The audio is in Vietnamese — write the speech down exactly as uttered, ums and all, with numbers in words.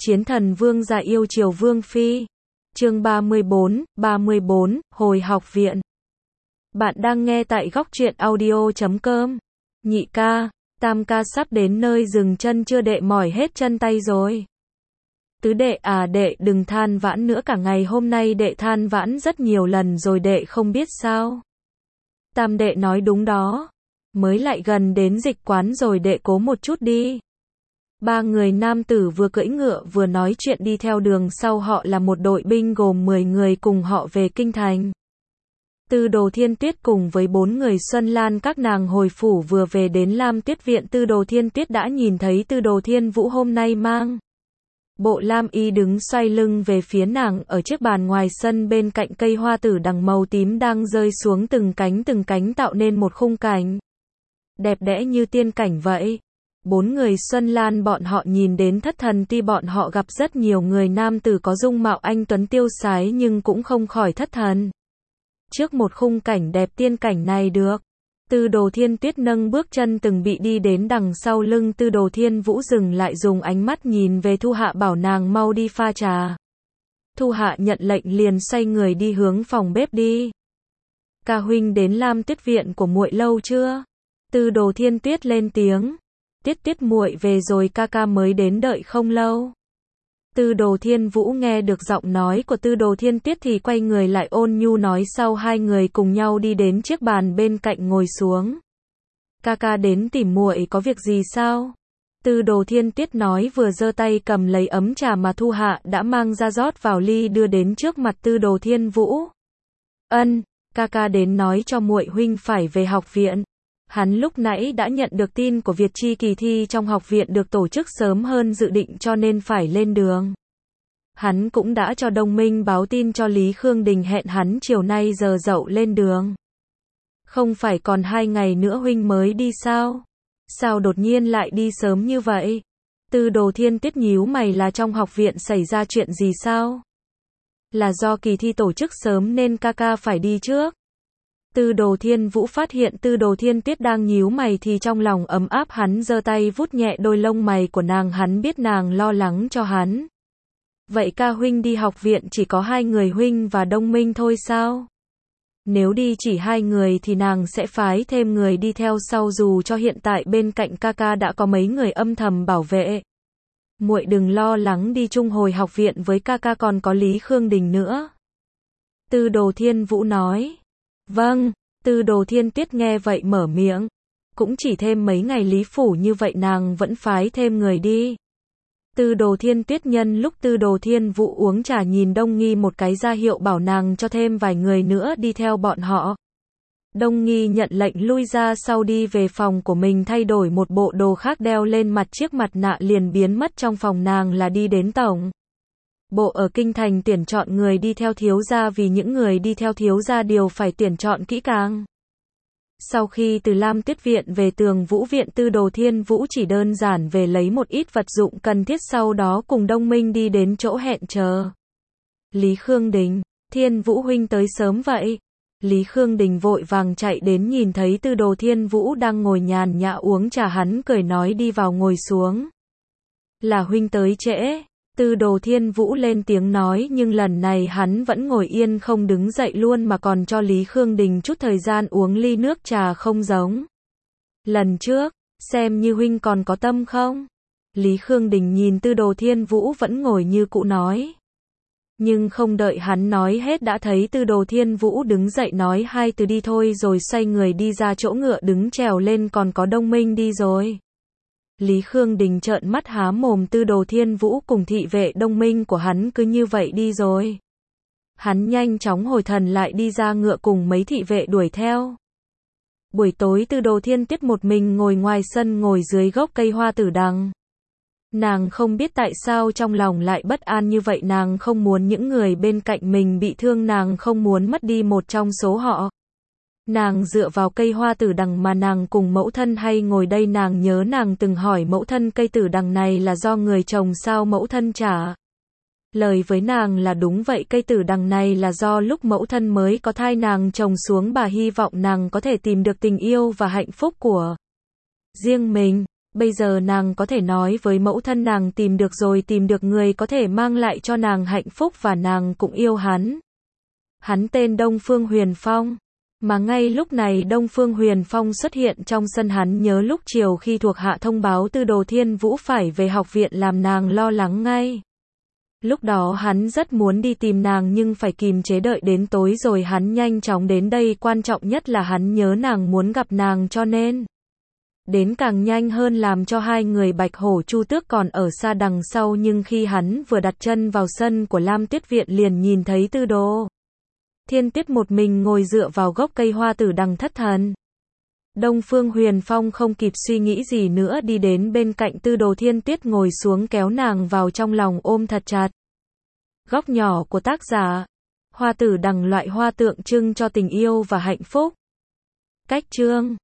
Chiến thần vương giả yêu chiều vương phi. Chương ba mươi bốn, ba mươi bốn, hồi học viện. Bạn đang nghe tại góc truyện audio chấm com. Nhị ca, tam ca sắp đến nơi dừng chân chưa đệ mỏi hết chân tay rồi. Tứ đệ à đệ đừng than vãn nữa, cả ngày hôm nay đệ than vãn rất nhiều lần rồi đệ không biết sao. Tam đệ nói đúng đó. Mới lại gần đến dịch quán rồi, đệ cố một chút đi. Ba người nam tử vừa cưỡi ngựa vừa nói chuyện đi theo đường sau họ là một đội binh gồm mười người cùng họ về kinh thành. Tư Đồ Thiên Tuyết cùng với bốn người Xuân Lan các nàng hồi phủ vừa về đến Lam Tuyết viện, Tư Đồ Thiên Tuyết đã nhìn thấy Tư Đồ Thiên Vũ hôm nay mang bộ lam y đứng xoay lưng về phía nàng ở chiếc bàn ngoài sân bên cạnh cây hoa tử đằng màu tím đang rơi xuống từng cánh từng cánh tạo nên một khung cảnh đẹp đẽ như tiên cảnh vậy. Bốn người Xuân Lan bọn họ nhìn đến thất thần, tuy bọn họ gặp rất nhiều người nam tử có dung mạo anh tuấn tiêu sái nhưng cũng không khỏi thất thần trước một khung cảnh đẹp tiên cảnh này được. Tư Đồ Thiên Tuyết nâng bước chân từng bị đi đến đằng sau lưng Tư Đồ Thiên Vũ, dừng lại dùng ánh mắt nhìn về Thu Hạ bảo nàng mau đi pha trà. Thu Hạ nhận lệnh liền xoay người đi hướng phòng bếp đi. Ca huynh đến Lam Tuyết viện của muội lâu chưa? Tư Đồ Thiên Tuyết lên tiếng. Tuyết Tuyết muội về rồi, ca ca mới đến đợi không lâu. Tư Đồ Thiên Vũ nghe được giọng nói của Tư Đồ Thiên Tuyết thì quay người lại ôn nhu nói, sau hai người cùng nhau đi đến chiếc bàn bên cạnh ngồi xuống. Ca ca đến tìm muội có việc gì sao? Tư Đồ Thiên Tuyết nói vừa giơ tay cầm lấy ấm trà mà Thu Hạ đã mang ra rót vào ly đưa đến trước mặt Tư Đồ Thiên Vũ. Ân, ca ca đến nói cho muội huynh phải về học viện. Hắn lúc nãy đã nhận được tin của Việt Chi kỳ thi trong học viện được tổ chức sớm hơn dự định cho nên phải lên đường. Hắn cũng đã cho Đông Minh báo tin cho Lý Khương Đình, hẹn hắn chiều nay giờ dậu lên đường. Không phải còn hai ngày nữa huynh mới đi sao? Sao đột nhiên lại đi sớm như vậy? Tư Đồ Thiên Tuyết nhíu mày, là trong học viện xảy ra chuyện gì sao? Là do kỳ thi tổ chức sớm nên ca ca phải đi trước. Tư Đồ Thiên Vũ phát hiện Tư Đồ Thiên Tuyết đang nhíu mày thì trong lòng ấm áp, hắn giơ tay vuốt nhẹ đôi lông mày của nàng, hắn biết nàng lo lắng cho hắn. Vậy ca huynh đi học viện chỉ có hai người huynh và Đông Minh thôi sao? Nếu đi chỉ hai người thì nàng sẽ phái thêm người đi theo sau, dù cho hiện tại bên cạnh ca ca đã có mấy người âm thầm bảo vệ. Muội đừng lo lắng, đi chung hồi học viện với ca ca còn có Lý Khương Đình nữa. Tư Đồ Thiên Vũ nói. Vâng, Tư Đồ Thiên Tuyết nghe vậy mở miệng. Cũng chỉ thêm mấy ngày Lý phủ như vậy nàng vẫn phái thêm người đi. Tư Đồ Thiên Tuyết nhân lúc Tư Đồ Thiên Vũ uống trà nhìn Đông Nghi một cái ra hiệu bảo nàng cho thêm vài người nữa đi theo bọn họ. Đông Nghi nhận lệnh lui ra sau đi về phòng của mình thay đổi một bộ đồ khác, đeo lên mặt chiếc mặt nạ liền biến mất trong phòng nàng là đi đến tổng bộ ở kinh thành tuyển chọn người đi theo thiếu gia, vì những người đi theo thiếu gia đều phải tuyển chọn kỹ càng. Sau khi từ Lam Tuyết viện về Tường Vũ viện, Tư Đồ Thiên Vũ chỉ đơn giản về lấy một ít vật dụng cần thiết, sau đó cùng Đông Minh đi đến chỗ hẹn chờ. Lý Khương Đình, Thiên Vũ huynh tới sớm vậy. Lý Khương Đình vội vàng chạy đến, nhìn thấy Tư Đồ Thiên Vũ đang ngồi nhàn nhã uống trà, hắn cười nói đi vào ngồi xuống. Là huynh tới trễ. Tư Đồ Thiên Vũ lên tiếng nói, nhưng lần này hắn vẫn ngồi yên không đứng dậy luôn mà còn cho Lý Khương Đình chút thời gian uống ly nước trà, không giống lần trước, xem như huynh còn có tâm không? Lý Khương Đình nhìn Tư Đồ Thiên Vũ vẫn ngồi như cũ nói. Nhưng không đợi hắn nói hết đã thấy Tư Đồ Thiên Vũ đứng dậy nói hai từ đi thôi rồi xoay người đi ra chỗ ngựa đứng trèo lên, còn có Đông Minh đi rồi. Lý Khương Đình trợn mắt há mồm, Tư Đồ Thiên Vũ cùng thị vệ Đông Minh của hắn cứ như vậy đi rồi. Hắn nhanh chóng hồi thần lại đi ra ngựa cùng mấy thị vệ đuổi theo. Buổi tối Tư Đồ Thiên Tuyết một mình ngồi ngoài sân, ngồi dưới gốc cây hoa tử đằng. Nàng không biết tại sao trong lòng lại bất an như vậy, nàng không muốn những người bên cạnh mình bị thương, nàng không muốn mất đi một trong số họ. Nàng dựa vào cây hoa tử đằng mà nàng cùng mẫu thân hay ngồi đây, nàng nhớ nàng từng hỏi mẫu thân cây tử đằng này là do người trồng sao, mẫu thân trả lời với nàng là đúng vậy, cây tử đằng này là do lúc mẫu thân mới có thai nàng trồng xuống, bà hy vọng nàng có thể tìm được tình yêu và hạnh phúc của riêng mình. Bây giờ nàng có thể nói với mẫu thân nàng tìm được rồi, tìm được người có thể mang lại cho nàng hạnh phúc và nàng cũng yêu hắn. Hắn tên Đông Phương Huyền Phong. Mà ngay lúc này Đông Phương Huyền Phong xuất hiện trong sân, hắn nhớ lúc chiều khi thuộc hạ thông báo Tư Đồ Thiên Vũ phải về học viện làm nàng lo lắng ngay. Lúc đó hắn rất muốn đi tìm nàng nhưng phải kìm chế đợi đến tối rồi hắn nhanh chóng đến đây, quan trọng nhất là hắn nhớ nàng muốn gặp nàng cho nên đến càng nhanh hơn, làm cho hai người Bạch Hổ Chu Tước còn ở xa đằng sau, nhưng khi hắn vừa đặt chân vào sân của Lam Tuyết Viện liền nhìn thấy Tư Đồ Thiên Tuyết một mình ngồi dựa vào gốc cây hoa tử đằng thất thần. Đông Phương Huyền Phong không kịp suy nghĩ gì nữa đi đến bên cạnh Tư Đồ Thiên Tuyết ngồi xuống kéo nàng vào trong lòng ôm thật chặt. Góc nhỏ của tác giả. Hoa tử đằng, loại hoa tượng trưng cho tình yêu và hạnh phúc. Cách chương